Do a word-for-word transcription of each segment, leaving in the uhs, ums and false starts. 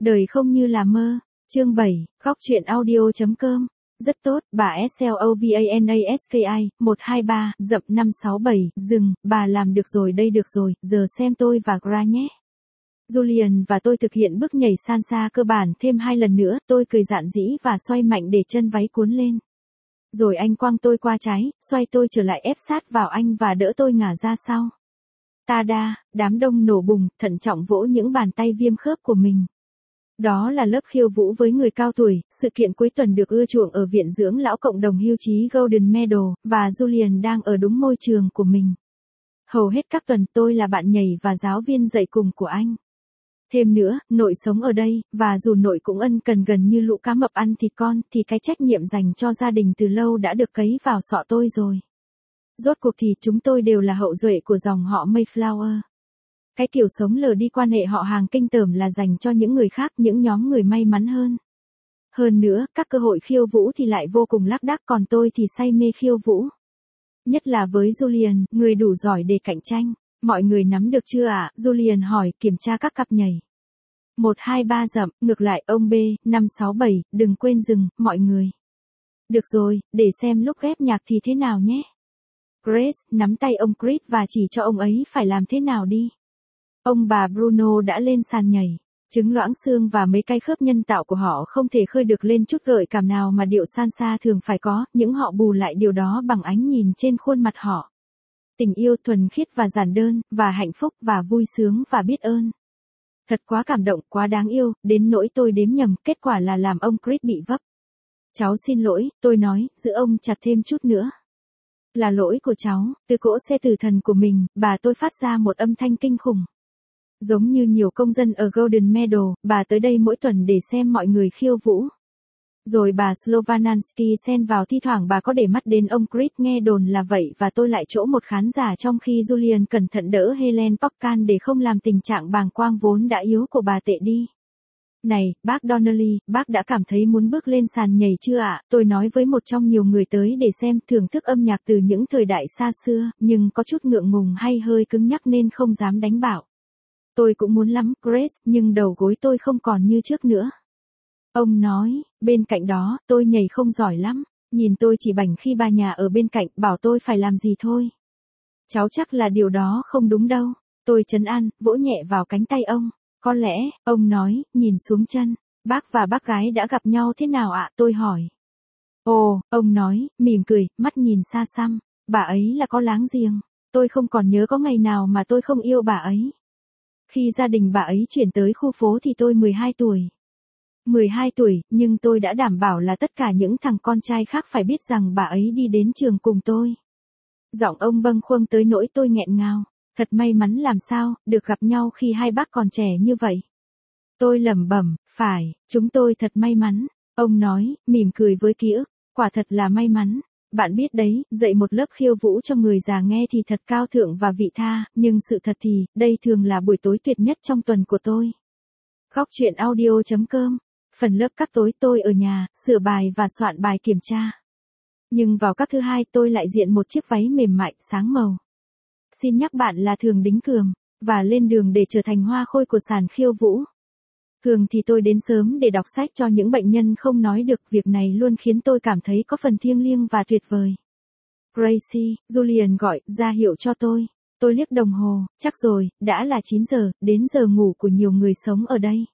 Đời không như là mơ. Chương bảy, góc truyện audio.com. Rất tốt, bà Slovanaski, một hai ba, dậm năm sáu bảy, dừng, bà làm được rồi đây được rồi, giờ xem tôi và Gra nhé. Julian và tôi thực hiện bước nhảy salsa cơ bản thêm hai lần nữa, tôi cười rạn rĩ và xoay mạnh để chân váy cuốn lên. Rồi anh quăng tôi qua trái, xoay tôi trở lại ép sát vào anh và đỡ tôi ngả ra sau. Ta-da, đám đông nổ bùng, thận trọng vỗ những bàn tay viêm khớp của mình. Đó là lớp khiêu vũ với người cao tuổi, sự kiện cuối tuần được ưa chuộng ở viện dưỡng lão cộng đồng hưu trí Golden Medal, và Julian đang ở đúng môi trường của mình. Hầu hết các tuần tôi là bạn nhảy và giáo viên dạy cùng của anh. Thêm nữa, nội sống ở đây, và dù nội cũng ân cần gần như lũ cá mập ăn thịt con, thì cái trách nhiệm dành cho gia đình từ lâu đã được cấy vào sọ tôi rồi. Rốt cuộc thì chúng tôi đều là hậu duệ của dòng họ Mayflower. Cái kiểu sống lờ đi quan hệ họ hàng kinh tởm là dành cho những người khác, những nhóm người may mắn hơn. Hơn nữa, các cơ hội khiêu vũ thì lại vô cùng lác đác, còn tôi thì say mê khiêu vũ. Nhất là với Julian, người đủ giỏi để cạnh tranh. Mọi người nắm được chưa ạ? À? Julian hỏi, kiểm tra các cặp nhảy. một hai ba dậm, ngược lại ông B, năm sáu bảy, đừng quên dừng, mọi người. Được rồi, để xem lúc ghép nhạc thì thế nào nhé. Grace, nắm tay ông Chris và chỉ cho ông ấy phải làm thế nào đi. Ông bà Bruno đã lên sàn nhảy. Trứng loãng xương và mấy cái khớp nhân tạo của họ không thể khơi được lên chút gợi cảm nào mà điệu salsa thường phải có, những họ bù lại điều đó bằng ánh nhìn trên khuôn mặt họ. Tình yêu thuần khiết và giản đơn, và hạnh phúc và vui sướng và biết ơn. Thật quá cảm động, quá đáng yêu, đến nỗi tôi đếm nhầm, kết quả là làm ông Chris bị vấp. Cháu xin lỗi, tôi nói, giữ ông chặt thêm chút nữa. Là lỗi của cháu, từ cỗ xe tử thần của mình, bà tôi phát ra một âm thanh kinh khủng. Giống như nhiều công dân ở Golden Medal, bà tới đây mỗi tuần để xem mọi người khiêu vũ. Rồi bà Slovanaski xen vào, thi thoảng bà có để mắt đến ông Chris, nghe đồn là vậy, và tôi lại chỗ một khán giả trong khi Julian cẩn thận đỡ Helen Popcan để không làm tình trạng bàng quang vốn đã yếu của bà tệ đi. Này, bác Donnelly, bác đã cảm thấy muốn bước lên sàn nhảy chưa ạ? À? Tôi nói với một trong nhiều người tới để xem, thưởng thức âm nhạc từ những thời đại xa xưa, nhưng có chút ngượng ngùng hay hơi cứng nhắc nên không dám đánh bảo. Tôi cũng muốn lắm, Grace, nhưng đầu gối tôi không còn như trước nữa. Ông nói, bên cạnh đó, tôi nhảy không giỏi lắm, nhìn tôi chỉ bảnh khi bà nhà ở bên cạnh, bảo tôi phải làm gì thôi. Cháu chắc là điều đó không đúng đâu. Tôi trấn an, vỗ nhẹ vào cánh tay ông. Có lẽ, ông nói, nhìn xuống chân. Bác và bác gái đã gặp nhau thế nào ạ? Tôi hỏi. Ồ, ông nói, mỉm cười, mắt nhìn xa xăm. Bà ấy là có láng giềng. Tôi không còn nhớ có ngày nào mà tôi không yêu bà ấy. Khi gia đình bà ấy chuyển tới khu phố thì tôi mười hai tuổi. mười hai tuổi, nhưng tôi đã đảm bảo là tất cả những thằng con trai khác phải biết rằng bà ấy đi đến trường cùng tôi. Giọng ông bâng khuâng tới nỗi tôi nghẹn ngào. Thật may mắn làm sao, được gặp nhau khi hai bác còn trẻ như vậy. Tôi lẩm bẩm, phải, chúng tôi thật may mắn. Ông nói, mỉm cười với ký ức, quả thật là may mắn. Bạn biết đấy, dạy một lớp khiêu vũ cho người già nghe thì thật cao thượng và vị tha, nhưng sự thật thì, đây thường là buổi tối tuyệt nhất trong tuần của tôi. Góc truyện audio.com. Phần lớp các tối tôi ở nhà, sửa bài và soạn bài kiểm tra. Nhưng vào các thứ hai tôi lại diện một chiếc váy mềm mại, sáng màu. Xin nhắc bạn là thường đính cườm, và lên đường để trở thành hoa khôi của sàn khiêu vũ. Thường thì tôi đến sớm để đọc sách cho những bệnh nhân không nói được, việc này luôn khiến tôi cảm thấy có phần thiêng liêng và tuyệt vời. Gracie, Julian gọi, ra hiệu cho tôi. Tôi liếc đồng hồ, chắc rồi, đã là chín giờ, đến giờ ngủ của nhiều người sống ở đây.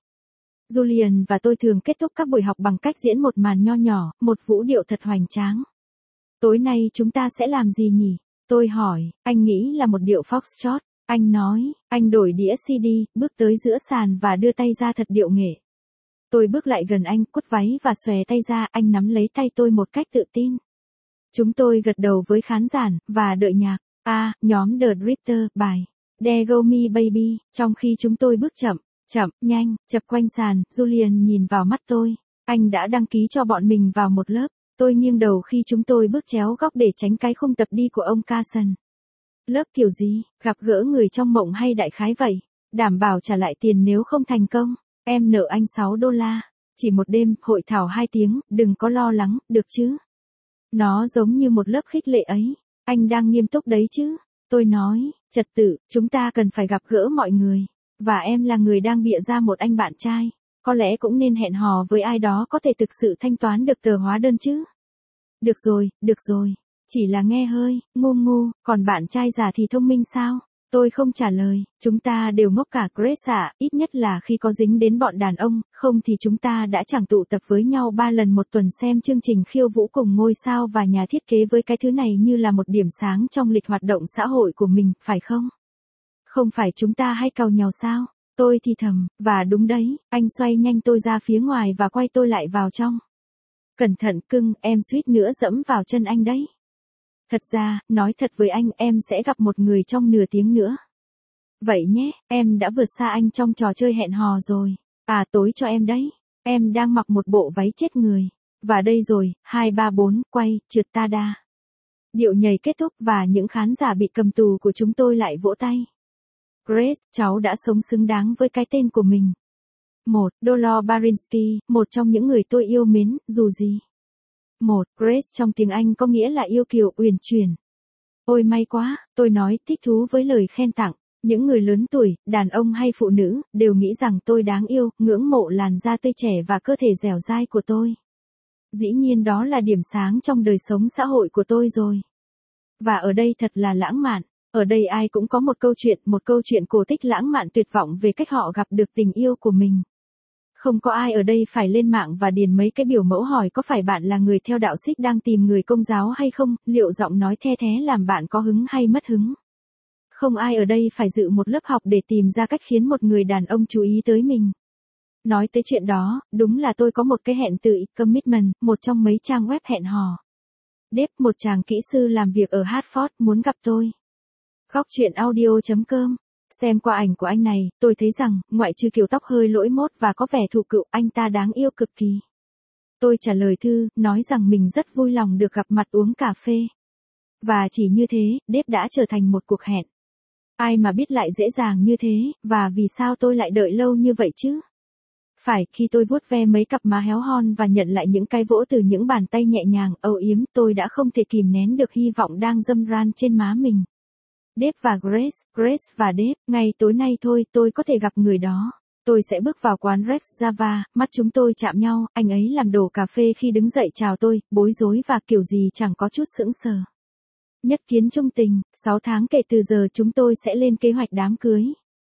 Julian và tôi thường kết thúc các buổi học bằng cách diễn một màn nho nhỏ, một vũ điệu thật hoành tráng. Tối nay chúng ta sẽ làm gì nhỉ? Tôi hỏi, anh nghĩ là một điệu foxtrot. Anh nói, anh đổi đĩa xê đê, bước tới giữa sàn và đưa tay ra thật điệu nghệ. Tôi bước lại gần anh, quất váy và xòe tay ra, anh nắm lấy tay tôi một cách tự tin. Chúng tôi gật đầu với khán giả, và đợi nhạc. A, à, nhóm The Drifter, bài There Go Me Baby, trong khi chúng tôi bước chậm, chậm, nhanh, chập quanh sàn, Julian nhìn vào mắt tôi. Anh đã đăng ký cho bọn mình vào một lớp. Tôi nghiêng đầu khi chúng tôi bước chéo góc để tránh cái khung tập đi của ông Carson. Lớp kiểu gì, gặp gỡ người trong mộng hay đại khái vậy? Đảm bảo trả lại tiền nếu không thành công. Em nợ anh sáu đô la. Chỉ một đêm, hội thảo hai tiếng, đừng có lo lắng, được chứ? Nó giống như một lớp khích lệ ấy. Anh đang nghiêm túc đấy chứ? Tôi nói, trật tự, chúng ta cần phải gặp gỡ mọi người. Và em là người đang bịa ra một anh bạn trai. Có lẽ cũng nên hẹn hò với ai đó có thể thực sự thanh toán được tờ hóa đơn chứ. Được rồi, được rồi. Chỉ là nghe hơi, ngu ngu, còn bạn trai già thì thông minh sao? Tôi không trả lời, chúng ta đều ngốc cả Grace ạ, ít nhất là khi có dính đến bọn đàn ông, không thì chúng ta đã chẳng tụ tập với nhau ba lần một tuần xem chương trình khiêu vũ cùng ngôi sao và nhà thiết kế với cái thứ này như là một điểm sáng trong lịch hoạt động xã hội của mình, phải không? Không phải chúng ta hay càu nhàu sao? Tôi thì thầm, và đúng đấy, anh xoay nhanh tôi ra phía ngoài và quay tôi lại vào trong. Cẩn thận cưng, em suýt nữa dẫm vào chân anh đấy. Thật ra, nói thật với anh, em sẽ gặp một người trong nửa tiếng nữa. Vậy nhé, em đã vượt xa anh trong trò chơi hẹn hò rồi. À tối cho em đấy. Em đang mặc một bộ váy chết người. Và đây rồi, hai ba bốn, quay, trượt ta đa. Điệu nhảy kết thúc và những khán giả bị cầm tù của chúng tôi lại vỗ tay. Grace, cháu đã sống xứng đáng với cái tên của mình. Một, Dolores Barinsky, một trong những người tôi yêu mến, dù gì. Một, Grace trong tiếng Anh có nghĩa là yêu kiều, uyển chuyển. Ôi may quá, tôi nói thích thú với lời khen tặng. Những người lớn tuổi, đàn ông hay phụ nữ, đều nghĩ rằng tôi đáng yêu, ngưỡng mộ làn da tươi trẻ và cơ thể dẻo dai của tôi. Dĩ nhiên đó là điểm sáng trong đời sống xã hội của tôi rồi. Và ở đây thật là lãng mạn. Ở đây ai cũng có một câu chuyện, một câu chuyện cổ tích lãng mạn tuyệt vọng về cách họ gặp được tình yêu của mình. Không có ai ở đây phải lên mạng và điền mấy cái biểu mẫu hỏi có phải bạn là người theo đạo Sikh đang tìm người công giáo hay không, liệu giọng nói the thé làm bạn có hứng hay mất hứng. Không ai ở đây phải dự một lớp học để tìm ra cách khiến một người đàn ông chú ý tới mình. Nói tới chuyện đó, đúng là tôi có một cái hẹn từ Commitment, một trong mấy trang web hẹn hò. Dave, một chàng kỹ sư làm việc ở Hartford, muốn gặp tôi. Góc truyện audio chấm com. Xem qua ảnh của anh này, tôi thấy rằng, ngoại trừ kiểu tóc hơi lỗi mốt và có vẻ thụ cựu, anh ta đáng yêu cực kỳ. Tôi trả lời thư, nói rằng mình rất vui lòng được gặp mặt uống cà phê. Và chỉ như thế, Dave đã trở thành một cuộc hẹn. Ai mà biết lại dễ dàng như thế, và vì sao tôi lại đợi lâu như vậy chứ? Phải, khi tôi vuốt ve mấy cặp má héo hon và nhận lại những cái vỗ từ những bàn tay nhẹ nhàng, âu yếm, tôi đã không thể kìm nén được hy vọng đang dâm ran trên má mình. Dave và Grace, Grace và Dave, ngay tối nay thôi tôi có thể gặp người đó. Tôi sẽ bước vào quán Rex Java, mắt chúng tôi chạm nhau, anh ấy làm đổ cà phê khi đứng dậy chào tôi, bối rối và kiểu gì chẳng có chút sững sờ. Nhất kiến trung tình, sáu tháng kể từ giờ chúng tôi sẽ lên kế hoạch đám cưới.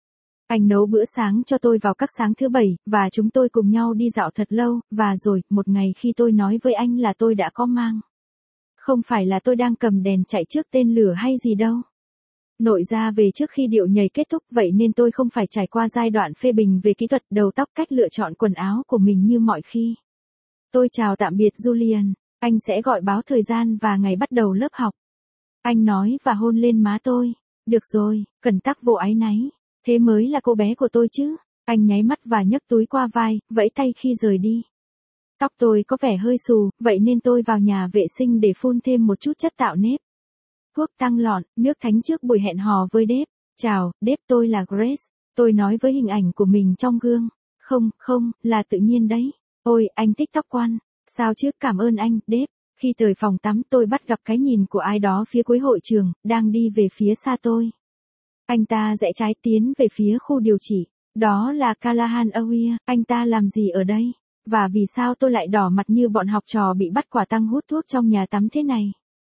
Anh nấu bữa sáng cho tôi vào các sáng thứ bảy, và chúng tôi cùng nhau đi dạo thật lâu, và rồi, một ngày khi tôi nói với anh là tôi đã có mang. Không phải là tôi đang cầm đèn chạy trước tên lửa hay gì đâu. Nội ra về trước khi điệu nhảy kết thúc vậy nên tôi không phải trải qua giai đoạn phê bình về kỹ thuật đầu tóc cách lựa chọn quần áo của mình như mọi khi. Tôi chào tạm biệt Julian, anh sẽ gọi báo thời gian và ngày bắt đầu lớp học. Anh nói và hôn lên má tôi. Được rồi, cần tắc vô áy náy. Thế mới là cô bé của tôi chứ. Anh nháy mắt và nhấc túi qua vai, vẫy tay khi rời đi. Tóc tôi có vẻ hơi xù, vậy nên tôi vào nhà vệ sinh để phun thêm một chút chất tạo nếp. Thuốc tăng lọn, nước thánh trước buổi hẹn hò với Dave. Chào, Dave, tôi là Grace. Tôi nói với hình ảnh của mình trong gương. Không, không, là tự nhiên đấy. Ôi, anh thích tóc quan. Sao chứ, cảm ơn anh, Dave. Khi tới phòng tắm tôi bắt gặp cái nhìn của ai đó phía cuối hội trường, đang đi về phía xa tôi. Anh ta rẽ trái tiến về phía khu điều trị. Đó là Callahan Aware, anh ta làm gì ở đây? Và vì sao tôi lại đỏ mặt như bọn học trò bị bắt quả tang hút thuốc trong nhà tắm thế này?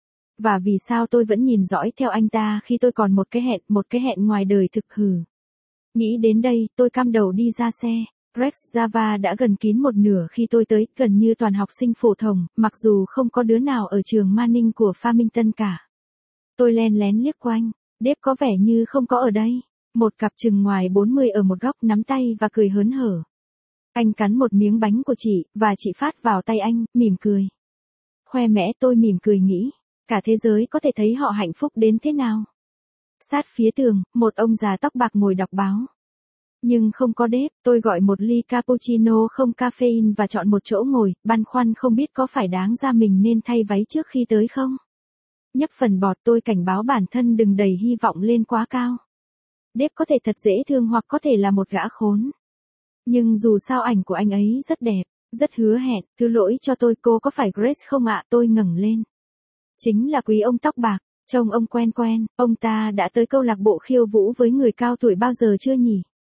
Và vì sao tôi vẫn nhìn dõi theo anh ta khi tôi còn một cái hẹn, một cái hẹn ngoài đời thực hử? Nghĩ đến đây, tôi cam đầu đi ra xe. Rex Java đã gần kín một nửa khi tôi tới, gần như toàn học sinh phổ thông, mặc dù không có đứa nào ở trường Manning của Farmington cả. Tôi len lén liếc quanh, Dave có vẻ như không có ở đây. Một cặp chừng ngoài bốn mươi ở một góc nắm tay và cười hớn hở. Anh cắn một miếng bánh của chị, và chị phát vào tay anh, mỉm cười. Khoe mẽ tôi mỉm cười nghĩ, cả thế giới có thể thấy họ hạnh phúc đến thế nào. Sát phía tường, một ông già tóc bạc ngồi đọc báo. Nhưng không có Dave, tôi gọi một ly cappuccino không caffeine và chọn một chỗ ngồi, băn khoăn không biết có phải đáng ra mình nên thay váy trước khi tới không. Nhấp phần bọt tôi cảnh báo bản thân đừng đầy hy vọng lên quá cao. Dave có thể thật dễ thương hoặc có thể là một gã khốn. Nhưng dù sao ảnh của anh ấy rất đẹp, rất hứa hẹn, thứ lỗi cho tôi cô có phải Grace không ạ? Tôi ngẩng lên. Chính là quý ông tóc bạc, trông ông quen quen, ông ta đã tới câu lạc bộ khiêu vũ với người cao tuổi bao giờ chưa nhỉ?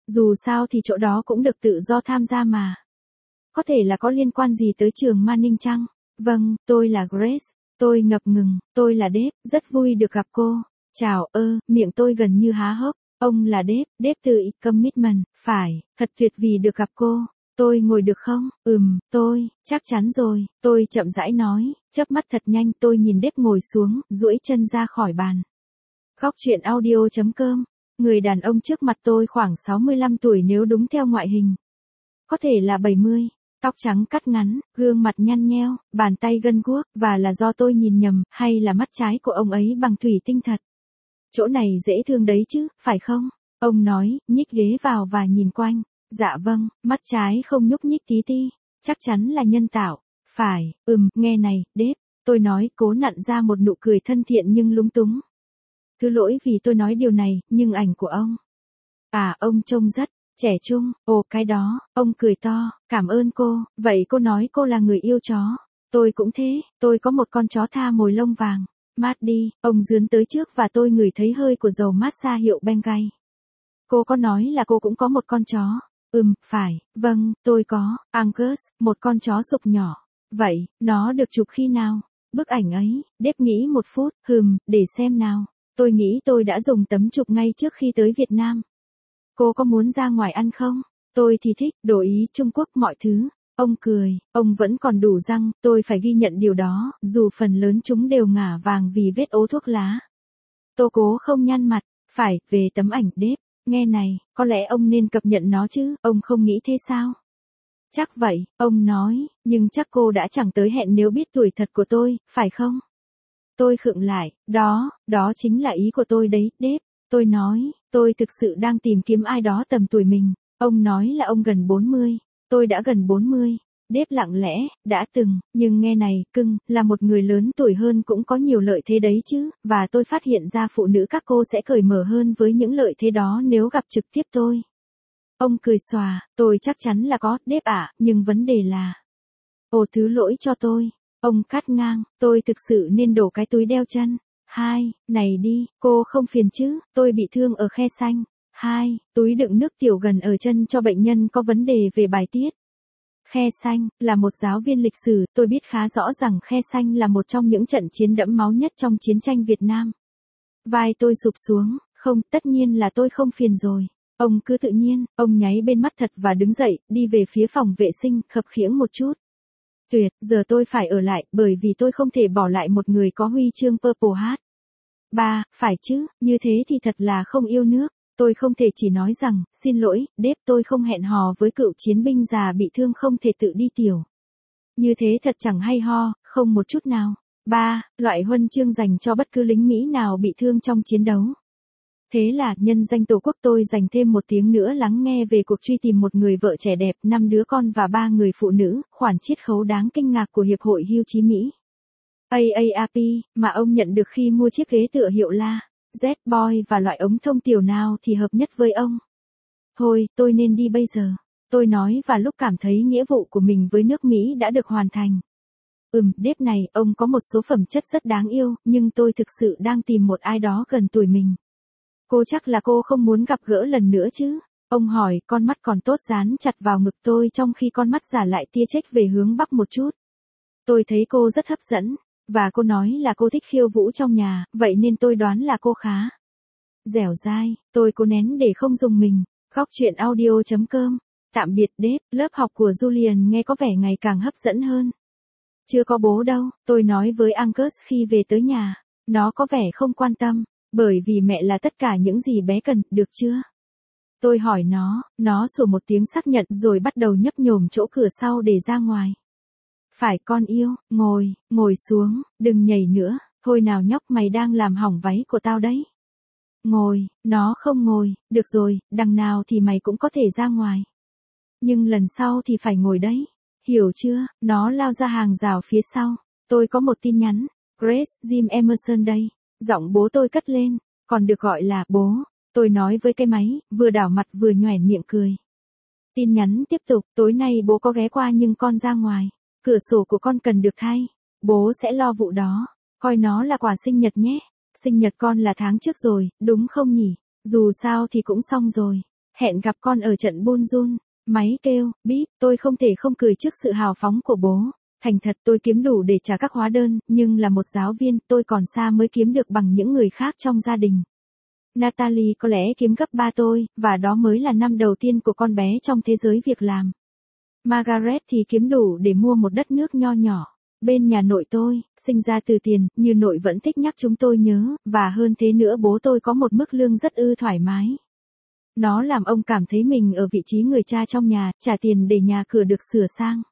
Dù sao thì chỗ đó cũng được tự do tham gia mà. Có thể là có liên quan gì tới trường Manning chăng? Vâng, tôi là Grace. Tôi ngập ngừng, tôi là Dave, rất vui được gặp cô. Chào ơ, miệng tôi gần như há hốc. Ông là Dave, Dave từ Commitment, phải, thật tuyệt vì được gặp cô. Tôi ngồi được không? Ừm, tôi, chắc chắn rồi, tôi chậm rãi nói, chớp mắt thật nhanh tôi nhìn Dave ngồi xuống, duỗi chân ra khỏi bàn. Góc chuyện audio chấm com, người đàn ông trước mặt tôi khoảng sáu mươi lăm tuổi nếu đúng theo ngoại hình. Có thể là bảy mươi. Tóc trắng cắt ngắn, gương mặt nhăn nheo, bàn tay gân guốc, và là do tôi nhìn nhầm, hay là mắt trái của ông ấy bằng thủy tinh thật. Chỗ này dễ thương đấy chứ, phải không? Ông nói, nhích ghế vào và nhìn quanh. Dạ vâng, mắt trái không nhúc nhích tí ti. Chắc chắn là nhân tạo. Phải, ừm, nghe này, Dave. Tôi nói, cố nặn ra một nụ cười thân thiện nhưng lúng túng. Thứ lỗi vì tôi nói điều này, nhưng ảnh của ông. À, ông trông rất trẻ trung. Ồ, cái đó, ông cười to, cảm ơn cô. Vậy cô nói cô là người yêu chó. Tôi cũng thế, tôi có một con chó tha mồi lông vàng. Mát đi, ông dướn tới trước và tôi ngửi thấy hơi của dầu massage hiệu Bengay. Cô có nói là cô cũng có một con chó. Ừm, phải, vâng, tôi có, Angus, một con chó sụp nhỏ. Vậy, nó được chụp khi nào? Bức ảnh ấy, Dave nghĩ một phút, hừm, để xem nào. Tôi nghĩ tôi đã dùng tấm chụp ngay trước khi tới Việt Nam. Cô có muốn ra ngoài ăn không? Tôi thì thích, đồ Ý Trung Quốc mọi thứ. Ông cười, ông vẫn còn đủ răng, tôi phải ghi nhận điều đó, dù phần lớn chúng đều ngả vàng vì vết ố thuốc lá. Tôi cố không nhăn mặt, phải, về tấm ảnh Dave. Nghe này, có lẽ ông nên cập nhật nó chứ, ông không nghĩ thế sao? Chắc vậy, ông nói, nhưng chắc cô đã chẳng tới hẹn nếu biết tuổi thật của tôi, phải không? Tôi khựng lại, đó, đó chính là ý của tôi đấy, Dave. Tôi nói, tôi thực sự đang tìm kiếm ai đó tầm tuổi mình. Ông nói là ông gần bốn mươi. Tôi đã gần bốn mươi. Dave lặng lẽ, đã từng, nhưng nghe này, cưng, là một người lớn tuổi hơn cũng có nhiều lợi thế đấy chứ, và tôi phát hiện ra phụ nữ các cô sẽ cởi mở hơn với những lợi thế đó nếu gặp trực tiếp tôi. Ông cười xòa, tôi chắc chắn là có, Dave ạ, nhưng vấn đề là... Ồ thứ lỗi cho tôi. Ông cắt ngang, tôi thực sự nên đổ cái túi đeo chân. Hai, này đi, cô không phiền chứ, tôi bị thương ở khe xanh. Hai, túi đựng nước tiểu gần ở chân cho bệnh nhân có vấn đề về bài tiết. Khe xanh, là một giáo viên lịch sử, tôi biết khá rõ rằng khe xanh là một trong những trận chiến đẫm máu nhất trong chiến tranh Việt Nam. Vai tôi sụp xuống, không, tất nhiên là tôi không phiền rồi. Ông cứ tự nhiên, ông nháy bên mắt thật và đứng dậy, đi về phía phòng vệ sinh, khập khiễng một chút. Tuyệt, giờ tôi phải ở lại, bởi vì tôi không thể bỏ lại một người có huy chương Purple Heart. Ba, phải chứ, như thế thì thật là không yêu nước. Tôi không thể chỉ nói rằng, xin lỗi, Dave, tôi không hẹn hò với cựu chiến binh già bị thương không thể tự đi tiểu. Như thế thật chẳng hay ho, không một chút nào. Ba, loại huân chương dành cho bất cứ lính Mỹ nào bị thương trong chiến đấu. Thế là, nhân danh Tổ quốc tôi dành thêm một tiếng nữa lắng nghe về cuộc truy tìm một người vợ trẻ đẹp, năm đứa con và ba người phụ nữ, khoản chiết khấu đáng kinh ngạc của Hiệp hội Hưu trí Mỹ. a a rờ pê, mà ông nhận được khi mua chiếc ghế tựa hiệu La, Z-Boy và loại ống thông tiểu nào thì hợp nhất với ông. Thôi, tôi nên đi bây giờ. Tôi nói và lúc cảm thấy nghĩa vụ của mình với nước Mỹ đã được hoàn thành. Ừm, Dave này, ông có một số phẩm chất rất đáng yêu, nhưng tôi thực sự đang tìm một ai đó gần tuổi mình. Cô chắc là cô không muốn gặp gỡ lần nữa chứ? Ông hỏi, con mắt còn tốt dán chặt vào ngực tôi trong khi con mắt giả lại tia chếch về hướng bắc một chút. Tôi thấy cô rất hấp dẫn, và cô nói là cô thích khiêu vũ trong nhà, vậy nên tôi đoán là cô khá dẻo dai. Tôi cố nén để không dùng mình. Góc chuyện audio chấm com. Tạm biệt Dave, lớp học của Julian nghe có vẻ ngày càng hấp dẫn hơn. Chưa có bố đâu, tôi nói với Angus khi về tới nhà. Nó có vẻ không quan tâm, bởi vì mẹ là tất cả những gì bé cần, được chưa? Tôi hỏi nó, nó sủa một tiếng xác nhận rồi bắt đầu nhấp nhổm chỗ cửa sau để ra ngoài. Phải con yêu, ngồi, ngồi xuống, đừng nhảy nữa, thôi nào nhóc mày đang làm hỏng váy của tao đấy. Ngồi, nó không ngồi, được rồi, đằng nào thì mày cũng có thể ra ngoài. Nhưng lần sau thì phải ngồi đấy, hiểu chưa, nó lao ra hàng rào phía sau. Tôi có một tin nhắn, Grace, Jim Emerson đây, giọng bố tôi cất lên, còn được gọi là bố. Tôi nói với cái máy, vừa đảo mặt vừa nhoẻn miệng cười. Tin nhắn tiếp tục, tối nay bố có ghé qua nhưng con ra ngoài. Cửa sổ của con cần được thay. Bố sẽ lo vụ đó. Coi nó là quà sinh nhật nhé. Sinh nhật con là tháng trước rồi, đúng không nhỉ? Dù sao thì cũng xong rồi. Hẹn gặp con ở trận Bunjun. Máy kêu, bíp, tôi không thể không cười trước sự hào phóng của bố. Thành thật tôi kiếm đủ để trả các hóa đơn, nhưng là một giáo viên, tôi còn xa mới kiếm được bằng những người khác trong gia đình. Natalie có lẽ kiếm gấp ba tôi, và đó mới là năm đầu tiên của con bé trong thế giới việc làm. Margaret thì kiếm đủ để mua một đất nước nho nhỏ. Bên nhà nội tôi, sinh ra từ tiền, như nội vẫn thích nhắc chúng tôi nhớ, và hơn thế nữa bố tôi có một mức lương rất ư thoải mái. Nó làm ông cảm thấy mình ở vị trí người cha trong nhà, trả tiền để nhà cửa được sửa sang.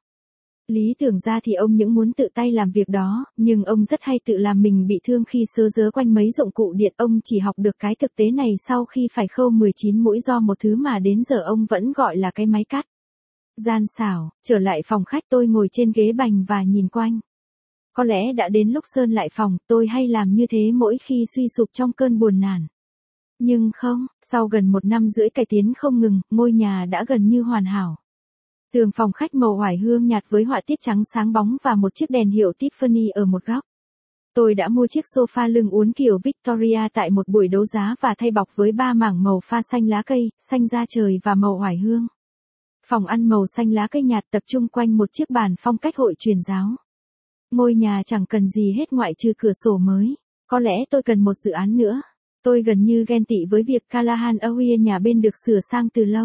Lý tưởng ra thì ông những muốn tự tay làm việc đó, nhưng ông rất hay tự làm mình bị thương khi sớ dớ quanh mấy dụng cụ điện. Ông chỉ học được cái thực tế này sau khi phải khâu mười chín mũi do một thứ mà đến giờ ông vẫn gọi là cái máy cắt. Gian xảo, trở lại phòng khách tôi ngồi trên ghế bành và nhìn quanh. Có lẽ đã đến lúc sơn lại phòng, tôi hay làm như thế mỗi khi suy sụp trong cơn buồn nản. Nhưng không, sau gần một năm rưỡi cải tiến không ngừng, ngôi nhà đã gần như hoàn hảo. Tường phòng khách màu oải hương nhạt với họa tiết trắng sáng bóng và một chiếc đèn hiệu Tiffany ở một góc. Tôi đã mua chiếc sofa lưng uốn kiểu Victoria tại một buổi đấu giá và thay bọc với ba mảng màu pha xanh lá cây, xanh da trời và màu oải hương. Phòng ăn màu xanh lá cây nhạt tập trung quanh một chiếc bàn phong cách hội truyền giáo. Ngôi nhà chẳng cần gì hết ngoại trừ cửa sổ mới. Có lẽ tôi cần một dự án nữa. Tôi gần như ghen tị với việc Callahan Aware nhà bên được sửa sang từ lâu.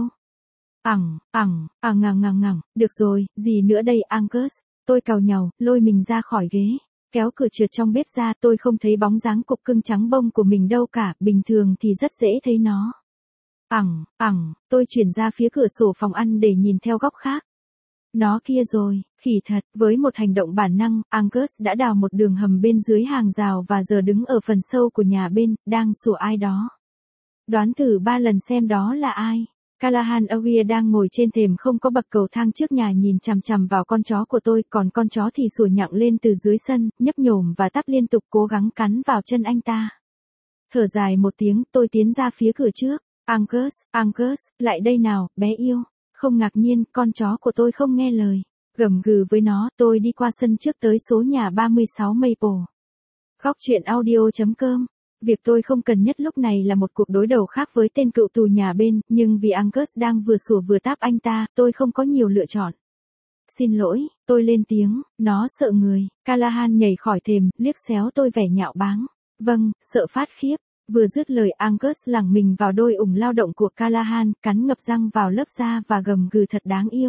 Ẳng, ẳng, à ngằng ngằng ngằng, được rồi, gì nữa đây Angus, tôi cào nhàu, lôi mình ra khỏi ghế, kéo cửa trượt trong bếp ra, tôi không thấy bóng dáng cục cưng trắng bông của mình đâu cả, bình thường thì rất dễ thấy nó. Ẳng, ẳng, tôi chuyển ra phía cửa sổ phòng ăn để nhìn theo góc khác. Nó kia rồi, khỉ thật, với một hành động bản năng, Angus đã đào một đường hầm bên dưới hàng rào và giờ đứng ở phần sâu của nhà bên, đang sủa ai đó. Đoán thử ba lần xem đó là ai. Callahan Aware đang ngồi trên thềm không có bậc cầu thang trước nhà nhìn chằm chằm vào con chó của tôi, còn con chó thì sủa nhặng lên từ dưới sân, nhấp nhổm và tắp liên tục cố gắng cắn vào chân anh ta. Thở dài một tiếng, tôi tiến ra phía cửa trước. Angus, Angus, lại đây nào, bé yêu. Không ngạc nhiên, con chó của tôi không nghe lời. Gầm gừ với nó, tôi đi qua sân trước tới số nhà ba mươi sáu Maple. Góc truyện audio chấm com. Việc tôi không cần nhất lúc này là một cuộc đối đầu khác với tên cựu tù nhà bên, nhưng vì Angus đang vừa sủa vừa táp anh ta, tôi không có nhiều lựa chọn. Xin lỗi, tôi lên tiếng, nó sợ người. Callahan nhảy khỏi thềm, liếc xéo tôi vẻ nhạo báng. Vâng, sợ phát khiếp. Vừa dứt lời Angus lẳng mình vào đôi ủng lao động của Callahan, cắn ngập răng vào lớp da và gầm gừ thật đáng yêu.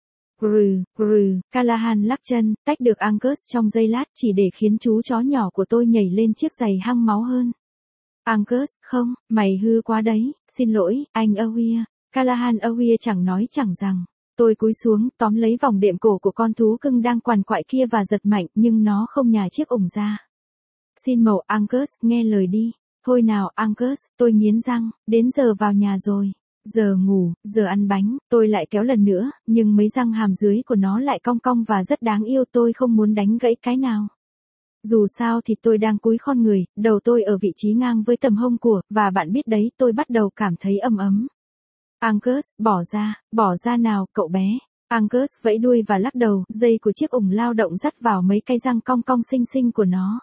Grừ, grừ, Callahan lắc chân, tách được Angus trong giây lát chỉ để khiến chú chó nhỏ của tôi nhảy lên chiếc giày hăng máu hơn. Angus, không, mày hư quá đấy, xin lỗi, anh Aware. Callahan Aware chẳng nói chẳng rằng. Tôi cúi xuống, tóm lấy vòng đệm cổ của con thú cưng đang quằn quại kia và giật mạnh, nhưng nó không nhả chiếc ủng ra. Xin màu Angus, nghe lời đi. Thôi nào Angus, tôi nghiến răng, đến giờ vào nhà rồi. Giờ ngủ, giờ ăn bánh, tôi lại kéo lần nữa, nhưng mấy răng hàm dưới của nó lại cong cong và rất đáng yêu, tôi không muốn đánh gãy cái nào. Dù sao thì tôi đang cúi khom người, đầu tôi ở vị trí ngang với tầm hông của, và bạn biết đấy, tôi bắt đầu cảm thấy ấm ấm. Angus, bỏ ra, bỏ ra nào, cậu bé. Angus vẫy đuôi và lắc đầu, dây của chiếc ủng lao động dắt vào mấy cái răng cong cong xinh xinh của nó.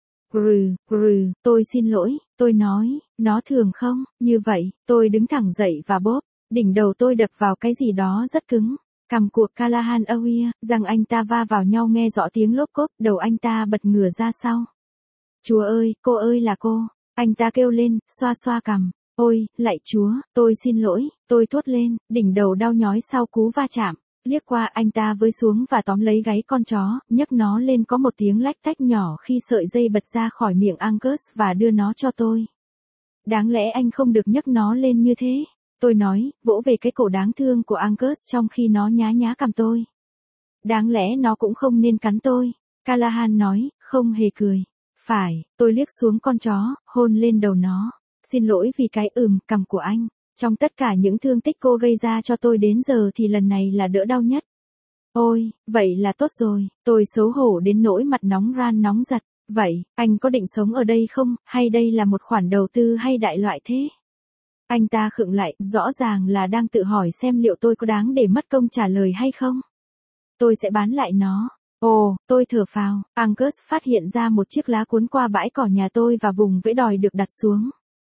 Grừ, grừ, tôi xin lỗi, tôi nói, nó thường không, như vậy, tôi đứng thẳng dậy và bóp, đỉnh đầu tôi đập vào cái gì đó rất cứng, cằm của Callahan Aware, răng anh ta va vào nhau nghe rõ tiếng lốp cốp, đầu anh ta bật ngửa ra sau. Chúa ơi, cô ơi là cô, anh ta kêu lên, xoa xoa cằm, ôi, lạy Chúa, tôi xin lỗi, tôi thốt lên, đỉnh đầu đau nhói sau cú va chạm. Liếc qua anh ta với xuống và tóm lấy gáy con chó, nhấc nó lên có một tiếng lách tách nhỏ khi sợi dây bật ra khỏi miệng Angus và đưa nó cho tôi. Đáng lẽ anh không được nhấc nó lên như thế, tôi nói, vỗ về cái cổ đáng thương của Angus trong khi nó nhá nhá cằm tôi. Đáng lẽ nó cũng không nên cắn tôi, Callahan nói, không hề cười. Phải, tôi liếc xuống con chó, hôn lên đầu nó. Xin lỗi vì cái ừm cằm của anh. Trong tất cả những thương tích cô gây ra cho tôi đến giờ thì lần này là đỡ đau nhất. Ôi, vậy là tốt rồi, tôi xấu hổ đến nỗi mặt nóng ran nóng giật. Vậy, anh có định sống ở đây không, hay đây là một khoản đầu tư hay đại loại thế? Anh ta khựng lại, rõ ràng là đang tự hỏi xem liệu tôi có đáng để mất công trả lời hay không. Tôi sẽ bán lại nó. Ồ, tôi thở phào, Angus phát hiện ra một chiếc lá cuốn qua bãi cỏ nhà tôi và vùng vẫy đòi được đặt xuống.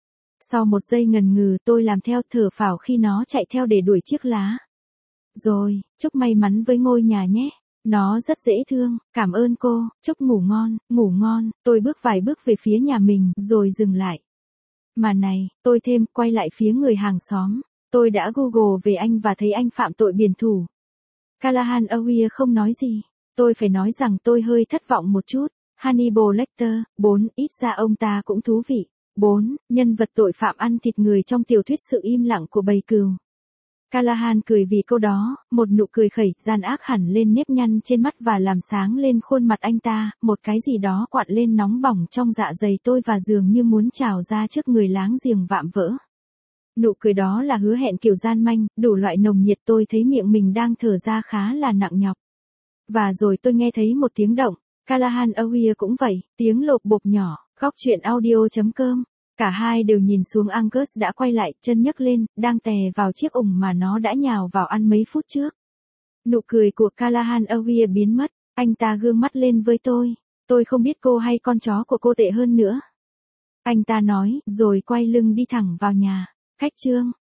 Sau một giây ngần ngừ tôi làm theo thở phào khi nó chạy theo để đuổi chiếc lá. Rồi, chúc may mắn với ngôi nhà nhé. Nó rất dễ thương, cảm ơn cô, chúc ngủ ngon, ngủ ngon, tôi bước vài bước về phía nhà mình, rồi dừng lại. Mà này, tôi thêm, quay lại phía người hàng xóm. Tôi đã Google về anh và thấy anh phạm tội biển thủ. Callahan Aware không nói gì. Tôi phải nói rằng tôi hơi thất vọng một chút. Hannibal Lecter, bốn, ít ra ông ta cũng thú vị. bốn. Nhân vật tội phạm ăn thịt người trong tiểu thuyết Sự im lặng của bầy cừu. Callahan cười vì câu đó, một nụ cười khẩy, gian ác hẳn lên nếp nhăn trên mắt và làm sáng lên khuôn mặt anh ta, một cái gì đó quặn lên nóng bỏng trong dạ dày tôi và dường như muốn trào ra trước người láng giềng vạm vỡ. Nụ cười đó là hứa hẹn kiểu gian manh, đủ loại nồng nhiệt, tôi thấy miệng mình đang thở ra khá là nặng nhọc. Và rồi tôi nghe thấy một tiếng động, Callahan Aware cũng vậy, tiếng lộp bộp nhỏ, góc truyện audio chấm com. Cả hai đều nhìn xuống Angus đã quay lại, chân nhấc lên, đang tè vào chiếc ủng mà nó đã nhào vào ăn mấy phút trước. Nụ cười của Callahan Aware biến mất, anh ta gương mắt lên với tôi. Tôi không biết cô hay con chó của cô tệ hơn nữa. Anh ta nói, rồi quay lưng đi thẳng vào nhà. Cách chương